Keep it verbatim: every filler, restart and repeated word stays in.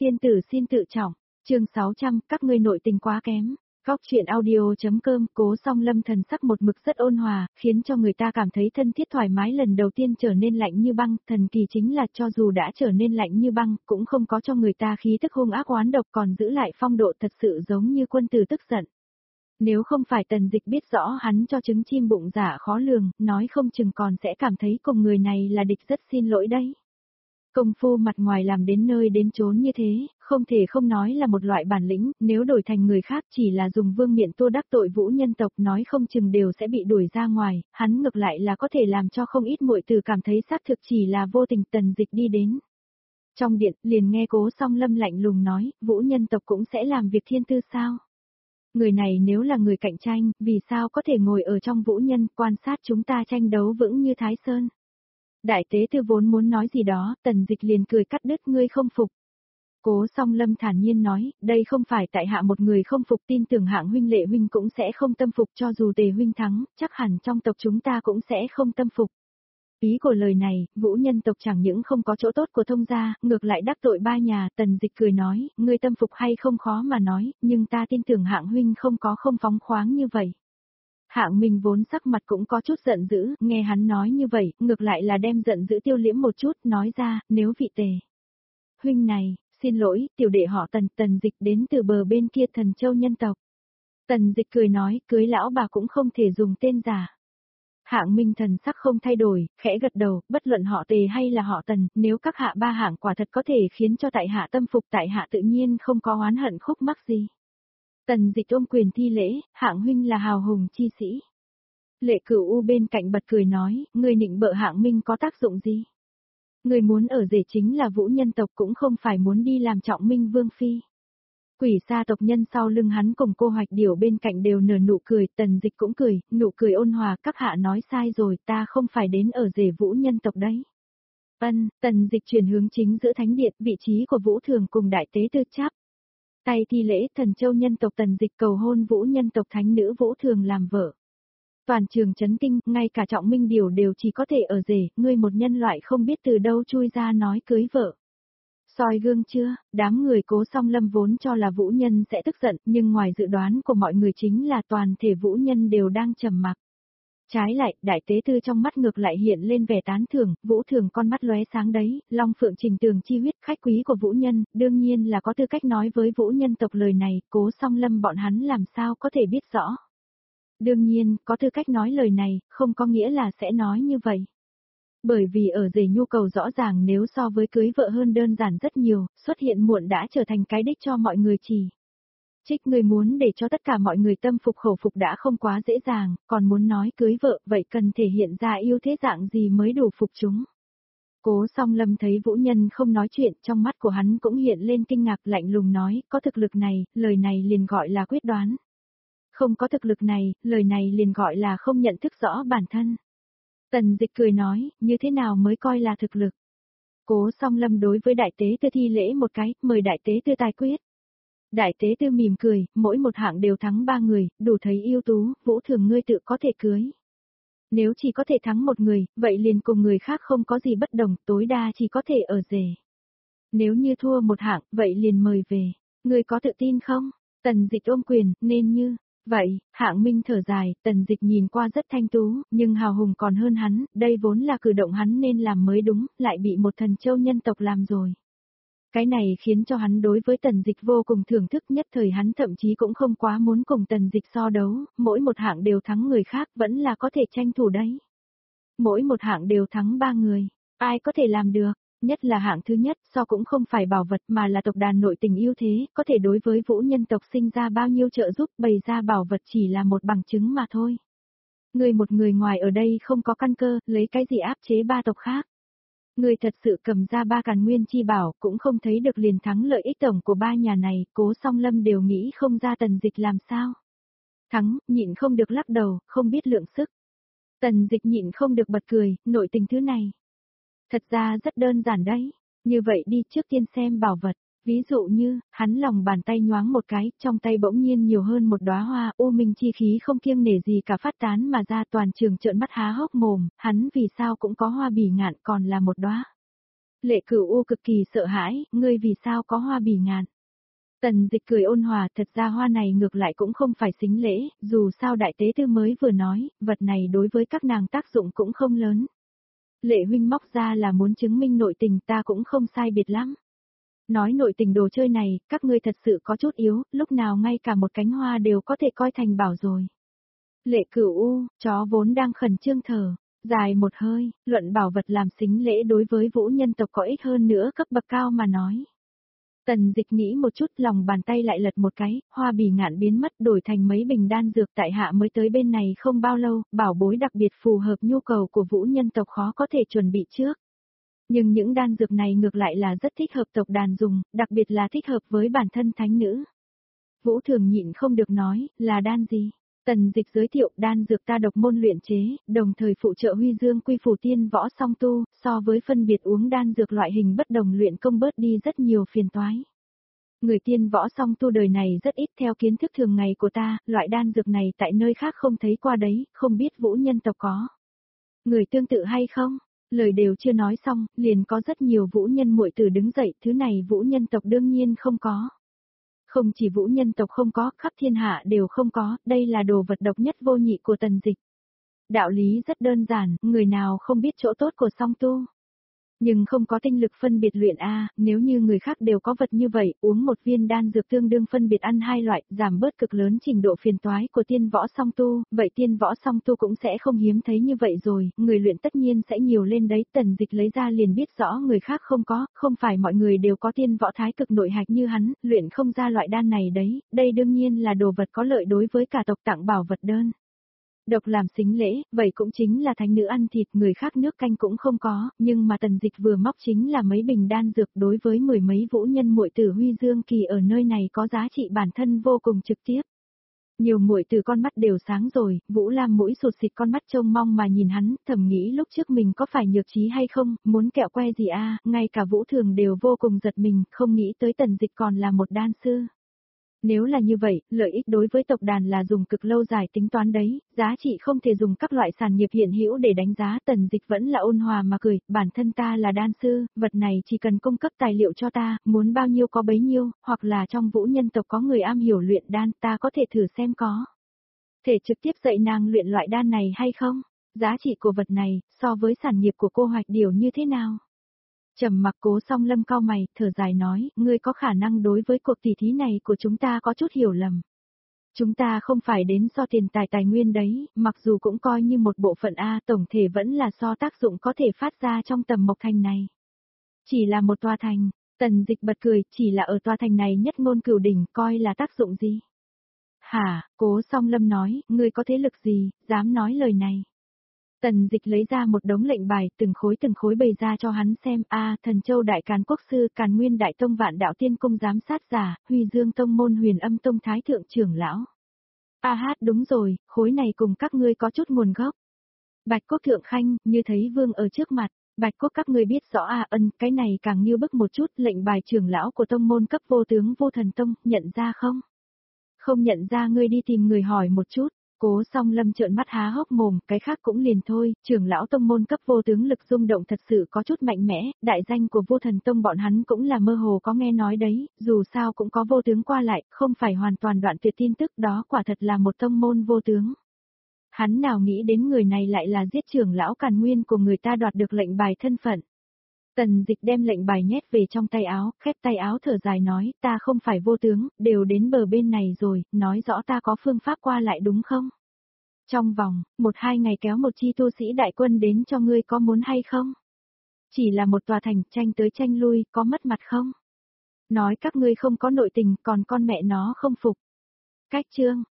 Tiên tử xin tự trọng, chương sáu trăm, các ngươi nội tình quá kém. Góc chuyện audio.com. Cố Song Lâm thần sắc một mực rất ôn hòa, khiến cho người ta cảm thấy thân thiết thoải mái, lần đầu tiên trở nên lạnh như băng. Thần kỳ chính là cho dù đã trở nên lạnh như băng, cũng không có cho người ta khí tức hung ác oán độc, còn giữ lại phong độ thật sự giống như quân tử tức giận. Nếu không phải Tần Dịch biết rõ hắn cho trứng chim bụng giả khó lường, nói không chừng còn sẽ cảm thấy cùng người này là địch, rất xin lỗi đấy. Công phu mặt ngoài làm đến nơi đến chốn như thế, không thể không nói là một loại bản lĩnh, nếu đổi thành người khác chỉ là dùng vương miện tua đắc tội Vũ nhân tộc, nói không chừng đều sẽ bị đuổi ra ngoài, hắn ngược lại là có thể làm cho không ít muội tử cảm thấy xác thực chỉ là vô tình. Tần Dịch đi đến trong điện, liền nghe Cố Song Lâm lạnh lùng nói, Vũ nhân tộc cũng sẽ làm việc thiên tư sao? Người này nếu là người cạnh tranh, vì sao có thể ngồi ở trong Vũ nhân, quan sát chúng ta tranh đấu vững như Thái Sơn? Đại tế tư vốn muốn nói gì đó, Tần Dịch liền cười cắt đứt, ngươi không phục. Cố Song Lâm thản nhiên nói, đây không phải tại hạ một người không phục, tin tưởng Hạng huynh Lệ huynh cũng sẽ không tâm phục, cho dù Tề huynh thắng, chắc hẳn trong tộc chúng ta cũng sẽ không tâm phục. Ý của lời này, Vũ nhân tộc chẳng những không có chỗ tốt của thông gia, ngược lại đắc tội ba nhà. Tần Dịch cười nói, ngươi tâm phục hay không khó mà nói, nhưng ta tin tưởng Hạng huynh không có không phóng khoáng như vậy. Hạng Minh vốn sắc mặt cũng có chút giận dữ, nghe hắn nói như vậy, ngược lại là đem giận dữ tiêu liễm một chút, nói ra, nếu vị Tề huynh này, xin lỗi, tiểu đệ họ Tần, Tần Dịch đến từ bờ bên kia Thần Châu nhân tộc. Tần Dịch cười nói, cưới lão bà cũng không thể dùng tên giả. Hạng Minh thần sắc không thay đổi, khẽ gật đầu, bất luận họ Tề hay là họ Tần, nếu các hạ ba hạng quả thật có thể khiến cho tại hạ tâm phục, tại hạ tự nhiên không có oán hận khúc mắc gì. Tần Dịch ôm quyền thi lễ, Hạng huynh là hào hùng chi sĩ. Lệ Cửu U bên cạnh bật cười nói, người nịnh bợ Hạng Minh có tác dụng gì? Người muốn ở rể chính là Vũ nhân tộc, cũng không phải muốn đi làm trọng minh vương phi. Quỷ Sa tộc nhân sau lưng hắn cùng cô Hoạch Điểu bên cạnh đều nở nụ cười, Tần Dịch cũng cười, nụ cười ôn hòa, các hạ nói sai rồi, ta không phải đến ở rể Vũ nhân tộc đấy. Ân, Tần Dịch chuyển hướng chính giữa thánh điện, vị trí của Vũ Thường cùng đại tế tư chắp tay thi lễ. Thần Châu nhân tộc Tần Dịch cầu hôn Vũ nhân tộc thánh nữ Vũ Thường làm vợ. Toàn trường chấn kinh, ngay cả trọng minh Điểu đều chỉ có thể ở rể, ngươi một nhân loại không biết từ đâu chui ra nói cưới vợ. Soi gương chưa, đám người Cố Song Lâm vốn cho là Vũ nhân sẽ tức giận, nhưng ngoài dự đoán của mọi người chính là toàn thể Vũ nhân đều đang trầm mặc. Trái lại, đại tế tư trong mắt ngược lại hiện lên vẻ tán thưởng, Vũ Thường con mắt lóe sáng đấy, Long Phượng Trình Tường chi huyết, khách quý của Vũ nhân, đương nhiên là có tư cách nói với Vũ nhân tộc lời này, Cố Song Lâm bọn hắn làm sao có thể biết rõ. Đương nhiên, có tư cách nói lời này, không có nghĩa là sẽ nói như vậy. Bởi vì ở rể nhu cầu rõ ràng nếu so với cưới vợ hơn đơn giản rất nhiều, xuất hiện muộn đã trở thành cái đích cho mọi người chỉ. Trích người muốn để cho tất cả mọi người tâm phục khẩu phục đã không quá dễ dàng, còn muốn nói cưới vợ vậy cần thể hiện ra yêu thế dạng gì mới đủ phục chúng. Cố Song Lâm thấy Vũ nhân không nói chuyện, trong mắt của hắn cũng hiện lên kinh ngạc, lạnh lùng nói, có thực lực này, lời này liền gọi là quyết đoán. Không có thực lực này, lời này liền gọi là không nhận thức rõ bản thân. Tần Dịch cười nói, như thế nào mới coi là thực lực? Cố Song Lâm đối với đại tế tư thi lễ một cái, mời đại tế tư tài quyết. Đại tế tư mỉm cười, mỗi một hạng đều thắng ba người, đủ thấy ưu tú, Vũ Thường ngươi tự có thể cưới. Nếu chỉ có thể thắng một người, vậy liền cùng người khác không có gì bất đồng, tối đa chỉ có thể ở rể. Nếu như thua một hạng, vậy liền mời về. Ngươi có tự tin không? Tần Dịch ôm quyền, nên như vậy. Hạng Minh thở dài, Tần Dịch nhìn qua rất thanh tú, nhưng hào hùng còn hơn hắn, đây vốn là cử động hắn nên làm mới đúng, lại bị một Thần Châu nhân tộc làm rồi. Cái này khiến cho hắn đối với Tần Dịch vô cùng thưởng thức, nhất thời hắn thậm chí cũng không quá muốn cùng Tần Dịch so đấu, mỗi một hạng đều thắng người khác vẫn là có thể tranh thủ đấy. Mỗi một hạng đều thắng ba người, ai có thể làm được? Nhất là hạng thứ nhất, so cũng không phải bảo vật mà là tộc đàn nội tình ưu thế, có thể đối với Vũ nhân tộc sinh ra bao nhiêu trợ giúp, bày ra bảo vật chỉ là một bằng chứng mà thôi. Người một người ngoài ở đây không có căn cơ, lấy cái gì áp chế ba tộc khác. Người thật sự cầm ra ba càn nguyên chi bảo, cũng không thấy được liền thắng lợi ích tổng của ba nhà này, Cố Song Lâm đều nghĩ không ra Tần Dịch làm sao. Thắng, nhịn không được lắc đầu, không biết lượng sức. Tần Dịch nhịn không được bật cười, nội tình thứ này. Thật ra rất đơn giản đấy, như vậy đi trước tiên xem bảo vật, ví dụ như, hắn lòng bàn tay nhoáng một cái, trong tay bỗng nhiên nhiều hơn một đóa hoa, u minh chi khí không kiêng nể gì cả phát tán mà ra, toàn trường trợn mắt há hốc mồm, hắn vì sao cũng có hoa bỉ ngạn còn là một đóa. Lệ Cửu U cực kỳ sợ hãi, ngươi vì sao có hoa bỉ ngạn? Tần Dịch cười ôn hòa, thật ra hoa này ngược lại cũng không phải xính lễ, dù sao đại tế tư mới vừa nói, vật này đối với các nàng tác dụng cũng không lớn. Lệ huynh móc ra là muốn chứng minh nội tình, ta cũng không sai biệt lắm. Nói nội tình đồ chơi này, các ngươi thật sự có chút yếu, lúc nào ngay cả một cánh hoa đều có thể coi thành bảo rồi. Lệ Cửu U, chó vốn đang khẩn trương thở, dài một hơi, luận bảo vật làm xính lễ đối với vũ nhân tộc có ích hơn nữa cấp bậc cao mà nói. Tần Dịch nghĩ một chút, lòng bàn tay lại lật một cái, hoa bỉ ngạn biến mất đổi thành mấy bình đan dược, tại hạ mới tới bên này không bao lâu, bảo bối đặc biệt phù hợp nhu cầu của vũ nhân tộc khó có thể chuẩn bị trước. Nhưng những đan dược này ngược lại là rất thích hợp tộc đàn dùng, đặc biệt là thích hợp với bản thân thánh nữ. Vũ Thường nhịn không được nói, là đan gì? Tần Dịch giới thiệu, đan dược ta độc môn luyện chế, đồng thời phụ trợ Huy Dương Quy Phủ tiên võ song tu, so với phân biệt uống đan dược loại hình bất đồng luyện công bớt đi rất nhiều phiền toái. Người tiên võ song tu đời này rất ít, theo kiến thức thường ngày của ta, loại đan dược này tại nơi khác không thấy qua đấy, không biết vũ nhân tộc có người tương tự hay không? Lời đều chưa nói xong, liền có rất nhiều vũ nhân muội tử đứng dậy, thứ này vũ nhân tộc đương nhiên không có. Không chỉ vũ nhân tộc không có, khắp thiên hạ đều không có, đây là đồ vật độc nhất vô nhị của Tần Dịch. Đạo lý rất đơn giản, người nào không biết chỗ tốt của song tu. Nhưng không có tinh lực phân biệt luyện A, nếu như người khác đều có vật như vậy, uống một viên đan dược tương đương phân biệt ăn hai loại, giảm bớt cực lớn trình độ phiền toái của tiên võ song tu, vậy tiên võ song tu cũng sẽ không hiếm thấy như vậy rồi, người luyện tất nhiên sẽ nhiều lên đấy. Tần Dịch lấy ra liền biết rõ người khác không có, không phải mọi người đều có tiên võ thái cực nội hạch như hắn, luyện không ra loại đan này đấy, đây đương nhiên là đồ vật có lợi đối với cả tộc tặng bảo vật đơn. Độc làm xính lễ, vậy cũng chính là thánh nữ ăn thịt, người khác nước canh cũng không có, nhưng mà Tần Dịch vừa móc chính là mấy bình đan dược, đối với mười mấy vũ nhân muội tử Huy Dương Kỳ ở nơi này có giá trị bản thân vô cùng trực tiếp. Nhiều muội tử con mắt đều sáng rồi, Vũ Lam mũi sụt xịt con mắt trông mong mà nhìn hắn, thầm nghĩ lúc trước mình có phải nhược trí hay không, muốn kẹo que gì a, ngay cả Vũ Thường đều vô cùng giật mình, không nghĩ tới Tần Dịch còn là một đan sư. Nếu là như vậy, lợi ích đối với tộc đàn là dùng cực lâu dài tính toán đấy, giá trị không thể dùng các loại sản nghiệp hiện hữu để đánh giá. Tần Dịch vẫn là ôn hòa mà cười, bản thân ta là đan sư, vật này chỉ cần cung cấp tài liệu cho ta, muốn bao nhiêu có bấy nhiêu, hoặc là trong vũ nhân tộc có người am hiểu luyện đan, ta có thể thử xem có thể trực tiếp dạy nàng luyện loại đan này hay không, giá trị của vật này, so với sản nghiệp của cô Hoạch Điểu như thế nào. Trầm mặc Cố Song Lâm cau mày, thở dài nói, ngươi có khả năng đối với cuộc tỷ thí này của chúng ta có chút hiểu lầm. Chúng ta không phải đến so tiền tài tài nguyên đấy, mặc dù cũng coi như một bộ phận A, tổng thể vẫn là so tác dụng có thể phát ra trong tầm mộc thành này. Chỉ là một tòa thành, Tần Dịch bật cười, chỉ là ở tòa thành này nhất ngôn cửu đỉnh, coi là tác dụng gì? Hả, Cố Song Lâm nói, ngươi có thế lực gì, dám nói lời này? Tần Dịch lấy ra một đống lệnh bài, từng khối từng khối bày ra cho hắn xem, a, Thần Châu Đại Càn Quốc sư, Càn Nguyên Đại Tông Vạn Đạo Tiên Cung giám sát giả, Huy Dương Tông môn Huyền Âm Tông Thái thượng trưởng lão. A hát đúng rồi, khối này cùng các ngươi có chút nguồn gốc. Bạch Quốc thượng khanh, như thấy vương ở trước mặt, Bạch Quốc các ngươi biết rõ a, ân, cái này càng nghiêu bức một chút, lệnh bài trưởng lão của tông môn cấp vô tướng Vô Thần Tông, nhận ra không? Không nhận ra, ngươi đi tìm người hỏi một chút. Cố Song Lâm trợn mắt há hốc mồm, cái khác cũng liền thôi, trưởng lão tông môn cấp vô tướng lực rung động thật sự có chút mạnh mẽ, đại danh của Vô Thần Tông bọn hắn cũng là mơ hồ có nghe nói đấy, dù sao cũng có vô tướng qua lại, không phải hoàn toàn đoạn tuyệt tin tức, đó quả thật là một tông môn vô tướng. Hắn nào nghĩ đến người này lại là giết trưởng lão Càn Nguyên của người ta đoạt được lệnh bài thân phận. Tần Dịch đem lệnh bài nhét về trong tay áo, khép tay áo thở dài nói, ta không phải vô tướng, đều đến bờ bên này rồi, nói rõ ta có phương pháp qua lại đúng không? Trong vòng, một hai ngày kéo một chi tu sĩ đại quân đến cho ngươi, có muốn hay không? Chỉ là một tòa thành, tranh tới tranh lui, có mất mặt không? Nói các ngươi không có nội tình, còn con mẹ nó không phục. Cách chương